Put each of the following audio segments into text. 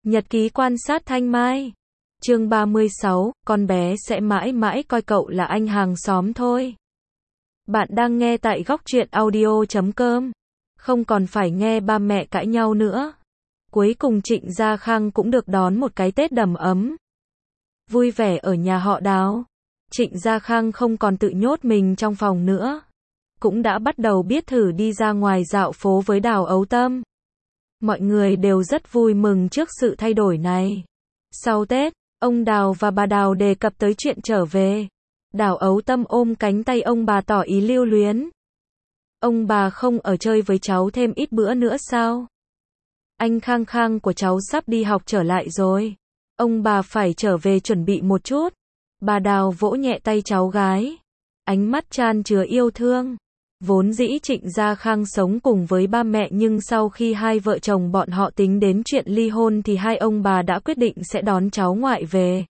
Nhật ký quan sát Thanh Mai. Chương 36, con bé sẽ mãi mãi coi cậu là anh hàng xóm thôi. Bạn đang nghe tại góc truyện audio.com. Không còn phải nghe ba mẹ cãi nhau nữa. Cuối cùng Trịnh Gia Khang cũng được đón một cái Tết đầm ấm. Vui vẻ ở nhà họ Đào. Trịnh Gia Khang không còn tự nhốt mình trong phòng nữa. Cũng đã bắt đầu biết thử đi ra ngoài dạo phố với Đào Ấu Tâm. Mọi người đều rất vui mừng trước sự thay đổi này. Sau Tết, ông Đào và bà Đào đề cập tới chuyện trở về. Đào Ấu Tâm ôm cánh tay ông bà tỏ ý lưu luyến. Ông bà không ở chơi với cháu thêm ít bữa nữa sao? Anh Khang Khang của cháu sắp đi học trở lại rồi. Ông bà phải trở về chuẩn bị một chút. Bà Đào vỗ nhẹ tay cháu gái. Ánh mắt chan chứa yêu thương. Vốn dĩ Trịnh Gia Khang sống cùng với ba mẹ, nhưng sau khi hai vợ chồng bọn họ tính đến chuyện ly hôn thì hai ông bà đã quyết định sẽ đón cháu ngoại về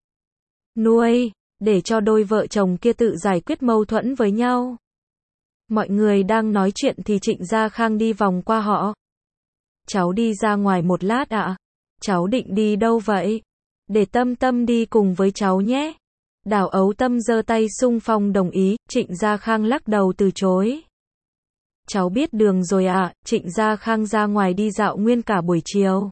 nuôi, để cho đôi vợ chồng kia tự giải quyết mâu thuẫn với nhau. Mọi người đang nói chuyện thì Trịnh Gia Khang đi vòng qua họ. Cháu đi ra ngoài một lát ạ. Cháu định đi đâu vậy? Để Tâm Tâm đi cùng với cháu nhé. Đào Ấu Tâm giơ tay xung phong đồng ý. Trịnh Gia Khang lắc đầu từ chối. Cháu biết đường rồi ạ. Trịnh Gia Khang ra ngoài đi dạo nguyên cả buổi chiều.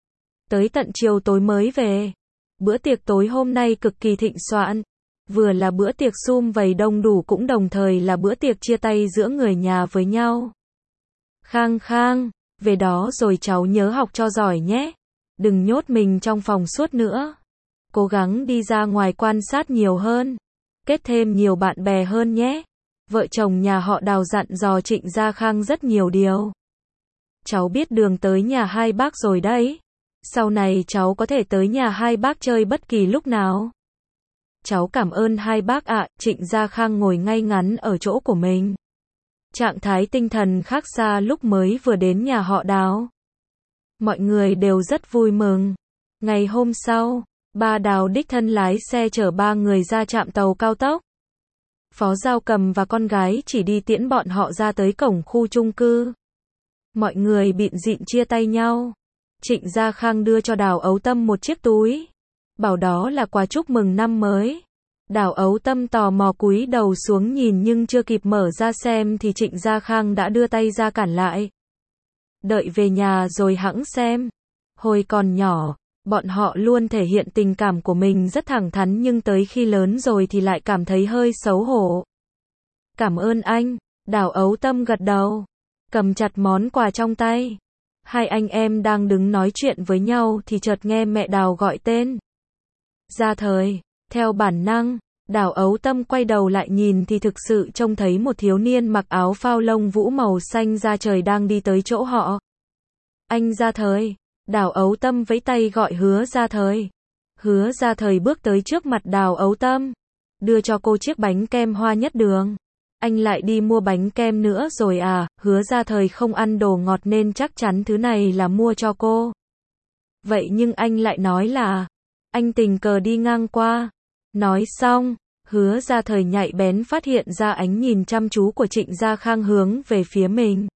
Tới tận chiều tối mới về. Bữa tiệc tối hôm nay cực kỳ thịnh soạn. Vừa là bữa tiệc sum vầy đông đủ, cũng đồng thời là bữa tiệc chia tay giữa người nhà với nhau. Khang Khang, về đó rồi cháu nhớ học cho giỏi nhé. Đừng nhốt mình trong phòng suốt nữa. Cố gắng đi ra ngoài quan sát nhiều hơn. Kết thêm nhiều bạn bè hơn nhé. Vợ chồng nhà họ Đào dặn dò Trịnh Gia Khang rất nhiều điều. Cháu biết đường tới nhà hai bác rồi đấy. Sau này cháu có thể tới nhà hai bác chơi bất kỳ lúc nào. Cháu cảm ơn hai bác ạ. Trịnh Gia Khang ngồi ngay ngắn ở chỗ của mình. Trạng thái tinh thần khác xa lúc mới vừa đến nhà họ Đào. Mọi người đều rất vui mừng. Ngày hôm sau, ba Đào đích thân lái xe chở ba người ra trạm tàu cao tốc. Phó Giao Cầm và con gái chỉ đi tiễn bọn họ ra tới cổng khu chung cư. Mọi người bịn rịn chia tay nhau. Trịnh Gia Khang đưa cho Đào Ấu Tâm một chiếc túi. Bảo đó là quà chúc mừng năm mới. Đào Ấu Tâm tò mò cúi đầu xuống nhìn, nhưng chưa kịp mở ra xem thì Trịnh Gia Khang đã đưa tay ra cản lại. Đợi về nhà rồi hẵng xem. Hồi còn nhỏ, bọn họ luôn thể hiện tình cảm của mình rất thẳng thắn, nhưng tới khi lớn rồi thì lại cảm thấy hơi xấu hổ. Cảm ơn anh. Đào Ấu Tâm gật đầu, cầm chặt món quà trong tay. Hai anh em đang đứng nói chuyện với nhau thì chợt nghe mẹ Đào gọi tên. Gia Thời. Theo bản năng, Đào Ấu Tâm quay đầu lại nhìn thì thực sự trông thấy một thiếu niên mặc áo phao lông vũ màu xanh da trời đang đi tới chỗ họ. Anh Gia Thời. Đào Ấu Tâm vẫy tay gọi Hứa Gia Thời. Hứa Gia Thời bước tới trước mặt Đào Ấu Tâm, đưa cho cô chiếc bánh kem hoa nhất đường. Anh lại đi mua bánh kem nữa rồi à? Hứa Gia Thời không ăn đồ ngọt nên chắc chắn thứ này là mua cho cô. Vậy nhưng anh lại nói là anh tình cờ đi ngang qua. Nói xong, Hứa Gia Thời nhạy bén phát hiện ra ánh nhìn chăm chú của Trịnh Gia Khang hướng về phía mình.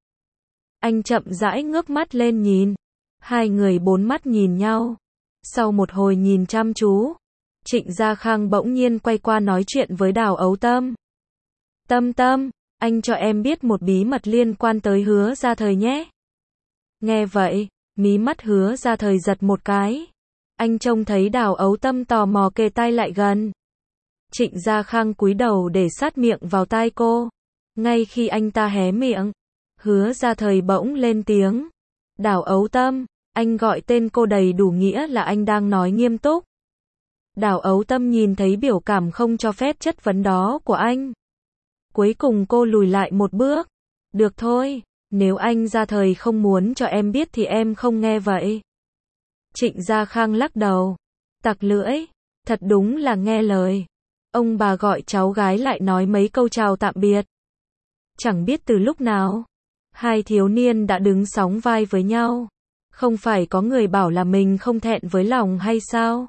Anh chậm rãi ngước mắt lên nhìn. Hai người bốn mắt nhìn nhau. Sau một hồi nhìn chăm chú, Trịnh Gia Khang bỗng nhiên quay qua nói chuyện với Đào Ấu Tâm. Tâm Tâm, anh cho em biết một bí mật liên quan tới Hứa Gia Thời nhé. Nghe vậy, mí mắt Hứa Gia Thời giật một cái. Anh trông thấy Đào Ấu Tâm tò mò kề tai lại gần. Trịnh Gia Khang cúi đầu để sát miệng vào tai cô. Ngay khi anh ta hé miệng, Hứa Gia Thời bỗng lên tiếng. Đào Ấu Tâm. Anh gọi tên cô đầy đủ nghĩa là anh đang nói nghiêm túc. Đào Ấu Tâm nhìn thấy biểu cảm không cho phép chất vấn đó của anh. Cuối cùng cô lùi lại một bước. Được thôi, nếu anh Gia Thời không muốn cho em biết thì em không nghe vậy. Trịnh Gia Khang lắc đầu, tặc lưỡi, thật đúng là nghe lời. Ông bà gọi cháu gái lại nói mấy câu chào tạm biệt. Chẳng biết từ lúc nào, hai thiếu niên đã đứng sóng vai với nhau. Không phải có người bảo là mình không thẹn với lòng hay sao?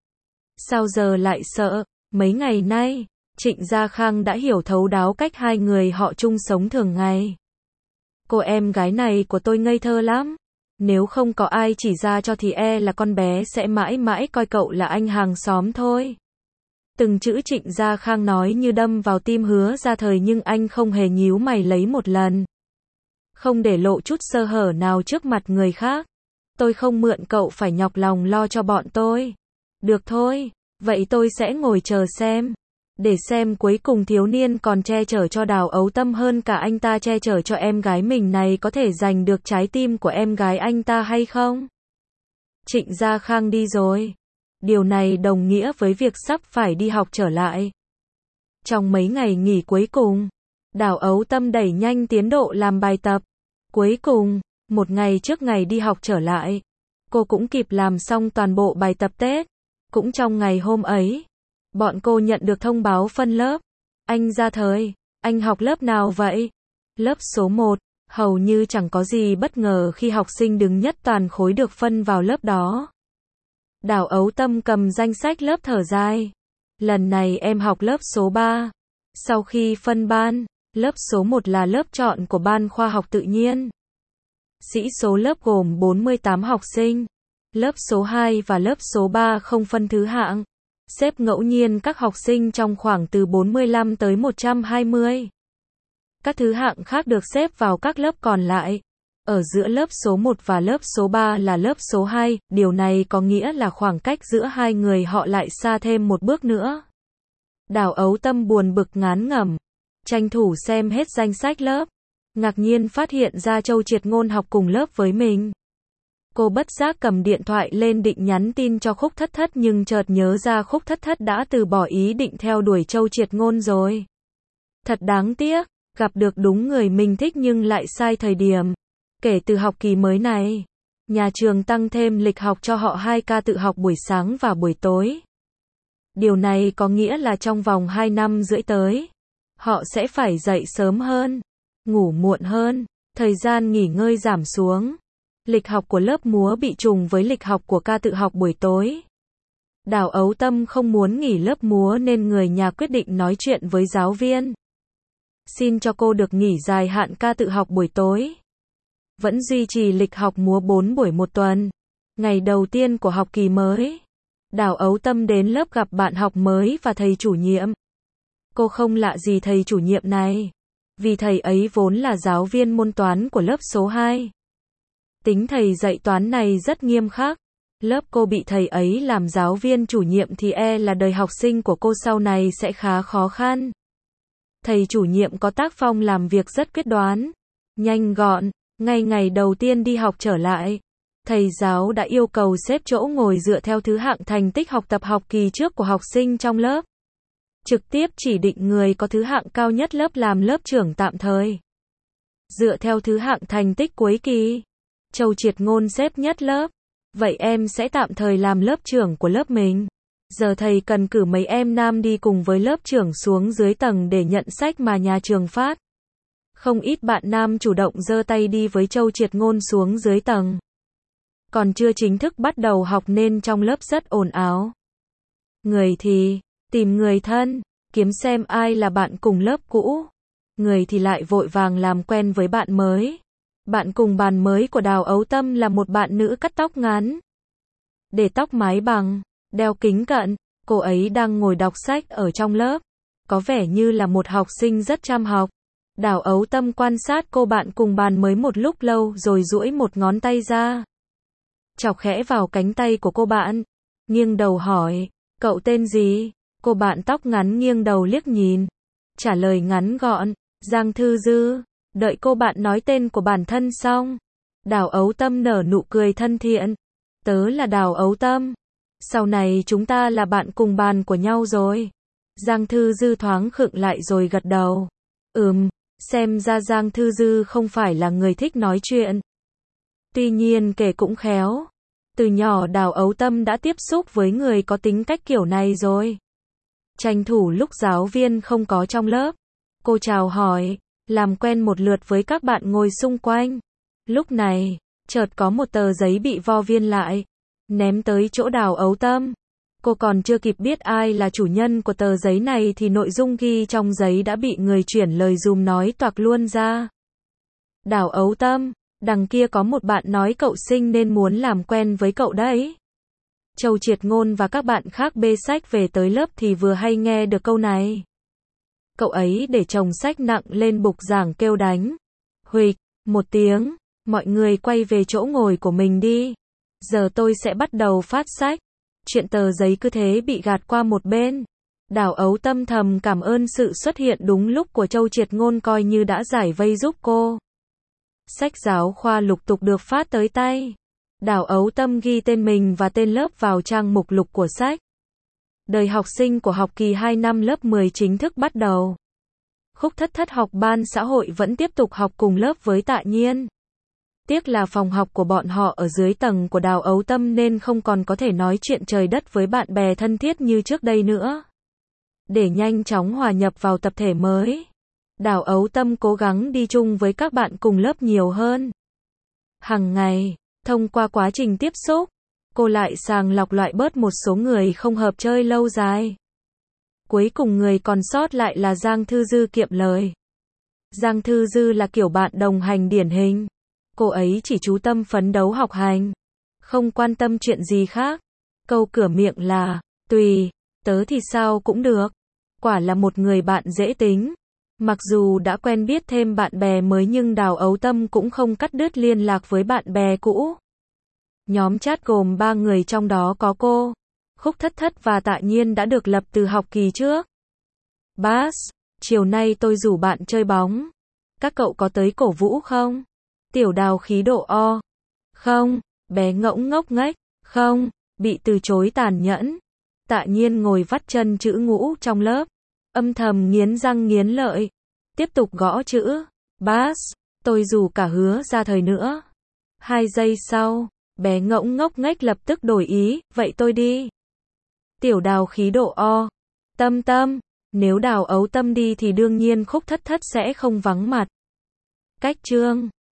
Sao giờ lại sợ? Mấy ngày nay, Trịnh Gia Khang đã hiểu thấu đáo cách hai người họ chung sống thường ngày. Cô em gái này của tôi ngây thơ lắm. Nếu không có ai chỉ ra cho thì là con bé sẽ mãi mãi coi cậu là anh hàng xóm thôi. Từng chữ Trịnh Gia Khang nói như đâm vào tim Hứa Gia Thời nhưng anh không hề nhíu mày lấy một lần. Không để lộ chút sơ hở nào trước mặt người khác. Tôi không mượn cậu phải nhọc lòng lo cho bọn tôi. Được thôi, vậy tôi sẽ ngồi chờ xem. Để xem cuối cùng thiếu niên còn che chở cho Đào Ấu Tâm hơn cả anh ta che chở cho em gái mình này có thể giành được trái tim của em gái anh ta hay không? Trịnh Gia Khang đi rồi. Điều này đồng nghĩa với việc sắp phải đi học trở lại. Trong mấy ngày nghỉ cuối cùng, Đào Ấu Tâm đẩy nhanh tiến độ làm bài tập. Cuối cùng, một ngày trước ngày đi học trở lại, cô cũng kịp làm xong toàn bộ bài tập Tết. Cũng trong ngày hôm ấy, bọn cô nhận được thông báo phân lớp. Anh Gia Thời, anh học lớp nào vậy? Lớp số 1, hầu như chẳng có gì bất ngờ khi học sinh đứng nhất toàn khối được phân vào lớp đó. Đào Ấu Tâm cầm danh sách lớp thở dài. Lần này em học lớp số 3. Sau khi phân ban, lớp số 1 là lớp chọn của ban khoa học tự nhiên. Sĩ số lớp gồm 48 học sinh. Lớp số 2 và lớp số 3 không phân thứ hạng. Xếp ngẫu nhiên các học sinh trong khoảng từ 45 tới 120. Các thứ hạng khác được xếp vào các lớp còn lại. Ở giữa lớp số 1 và lớp số 3 là lớp số 2, điều này có nghĩa là khoảng cách giữa hai người họ lại xa thêm một bước nữa. Đào Ấu Tâm buồn bực ngán ngẩm, tranh thủ xem hết danh sách lớp, ngạc nhiên phát hiện ra Châu Triệt Ngôn học cùng lớp với mình. Cô bất giác cầm điện thoại lên định nhắn tin cho Khúc Thất Thất nhưng chợt nhớ ra Khúc Thất Thất đã từ bỏ ý định theo đuổi Châu Triệt Ngôn rồi. Thật đáng tiếc, gặp được đúng người mình thích nhưng lại sai thời điểm. Kể từ học kỳ mới này, nhà trường tăng thêm lịch học cho họ 2 ca tự học buổi sáng và buổi tối. Điều này có nghĩa là trong vòng 2 năm rưỡi tới, họ sẽ phải dậy sớm hơn, ngủ muộn hơn, thời gian nghỉ ngơi giảm xuống. Lịch học của lớp múa bị trùng với lịch học của ca tự học buổi tối. Đào Ấu Tâm không muốn nghỉ lớp múa nên người nhà quyết định nói chuyện với giáo viên. Xin cho cô được nghỉ dài hạn ca tự học buổi tối. Vẫn duy trì lịch học múa 4 buổi một tuần. Ngày đầu tiên của học kỳ mới, Đào Ấu Tâm đến lớp gặp bạn học mới và thầy chủ nhiệm. Cô không lạ gì thầy chủ nhiệm này, vì thầy ấy vốn là giáo viên môn toán của lớp số 2. Tính thầy dạy toán này rất nghiêm khắc. Lớp cô bị thầy ấy làm giáo viên chủ nhiệm thì là đời học sinh của cô sau này sẽ khá khó khăn. Thầy chủ nhiệm có tác phong làm việc rất quyết đoán, nhanh gọn. Ngay ngày đầu tiên đi học trở lại, thầy giáo đã yêu cầu xếp chỗ ngồi dựa theo thứ hạng thành tích học tập học kỳ trước của học sinh trong lớp. Trực tiếp chỉ định người có thứ hạng cao nhất lớp làm lớp trưởng tạm thời. Dựa theo thứ hạng thành tích cuối kỳ, Châu Triệt Ngôn xếp nhất lớp. Vậy em sẽ tạm thời làm lớp trưởng của lớp mình. Giờ thầy cần cử mấy em nam đi cùng với lớp trưởng xuống dưới tầng để nhận sách mà nhà trường phát. Không ít bạn nam chủ động giơ tay đi với Châu Triệt Ngôn xuống dưới tầng. Còn chưa chính thức bắt đầu học nên trong lớp rất ồn ào. Người thì tìm người thân, kiếm xem ai là bạn cùng lớp cũ. Người thì lại vội vàng làm quen với bạn mới. Bạn cùng bàn mới của Đào Ấu Tâm là một bạn nữ cắt tóc ngắn, để tóc mái bằng, đeo kính cận. Cô ấy đang ngồi đọc sách ở trong lớp, có vẻ như là một học sinh rất chăm học. Đào Ấu Tâm quan sát cô bạn cùng bàn mới một lúc lâu rồi duỗi một ngón tay ra, chọc khẽ vào cánh tay của cô bạn, nghiêng đầu hỏi, cậu tên gì? Cô bạn tóc ngắn nghiêng đầu liếc nhìn, trả lời ngắn gọn, Giang Thư Dư. Đợi cô bạn nói tên của bản thân xong, Đào Ấu Tâm nở nụ cười thân thiện, tớ là Đào Ấu Tâm, sau này chúng ta là bạn cùng bàn của nhau rồi. Giang Thư Dư thoáng khựng lại rồi gật đầu, xem ra Giang Thư Dư không phải là người thích nói chuyện. Tuy nhiên kể cũng khéo, từ nhỏ Đào Ấu Tâm đã tiếp xúc với người có tính cách kiểu này rồi. Tranh thủ lúc giáo viên không có trong lớp, cô chào hỏi, làm quen một lượt với các bạn ngồi xung quanh. Lúc này, chợt có một tờ giấy bị vo viên lại, ném tới chỗ Đào Ấu Tâm. Cô còn chưa kịp biết ai là chủ nhân của tờ giấy này thì nội dung ghi trong giấy đã bị người chuyển lời dùm nói toạc luôn ra. Đào Ấu Tâm, Đằng kia có một bạn nói cậu xinh nên muốn làm quen với cậu đấy. Châu Triệt Ngôn và các bạn khác bê sách về tới lớp thì vừa hay nghe được câu này. Cậu ấy để chồng sách nặng lên bục giảng kêu đánh. Huỵch, một tiếng, mọi người quay về chỗ ngồi của mình đi. Giờ tôi sẽ bắt đầu phát sách. Chuyện tờ giấy cứ thế bị gạt qua một bên. Đào Ấu Tâm thầm cảm ơn sự xuất hiện đúng lúc của Châu Triệt Ngôn coi như đã giải vây giúp cô. Sách giáo khoa lục tục được phát tới tay. Đào Ấu Tâm ghi tên mình và tên lớp vào trang mục lục của sách. Đời học sinh của học kỳ 2 năm lớp 10 chính thức bắt đầu. Khúc Thất Thất học ban xã hội vẫn tiếp tục học cùng lớp với Tạ Nhiên. Tiếc là phòng học của bọn họ ở dưới tầng của Đào Ấu Tâm nên không còn có thể nói chuyện trời đất với bạn bè thân thiết như trước đây nữa. Để nhanh chóng hòa nhập vào tập thể mới, Đào Ấu Tâm cố gắng đi chung với các bạn cùng lớp nhiều hơn. Hằng ngày, thông qua quá trình tiếp xúc, cô lại sàng lọc loại bớt một số người không hợp chơi lâu dài. Cuối cùng người còn sót lại là Giang Thư Dư kiệm lời. Giang Thư Dư là kiểu bạn đồng hành điển hình. Cô ấy chỉ chú tâm phấn đấu học hành, không quan tâm chuyện gì khác. Câu cửa miệng là, tùy, tớ thì sao cũng được. Quả là một người bạn dễ tính. Mặc dù đã quen biết thêm bạn bè mới nhưng Đào Ấu Tâm cũng không cắt đứt liên lạc với bạn bè cũ. Nhóm chat gồm 3 người trong đó có cô, Khúc Thất Thất và Tạ Nhiên đã được lập từ học kỳ trước. Bass, chiều nay tôi rủ bạn chơi bóng. Các cậu có tới cổ vũ không? Tiểu Đào khí độ o. Không. Bé Ngỗng ngốc nghếch. Không. Bị từ chối tàn nhẫn. Tạ Nhiên ngồi vắt chân chữ ngũ trong lớp, âm thầm nghiến răng nghiến lợi. Tiếp tục gõ chữ. Bass, tôi rủ cả Hứa Ra Thời nữa. 2 giây sau, bé Ngỗng ngốc nghếch lập tức đổi ý, vậy tôi đi. Tiểu Đào khí độ o. Tâm Tâm, nếu Đào Ấu Tâm đi thì đương nhiên Khúc Thất Thất sẽ không vắng mặt. Cách chương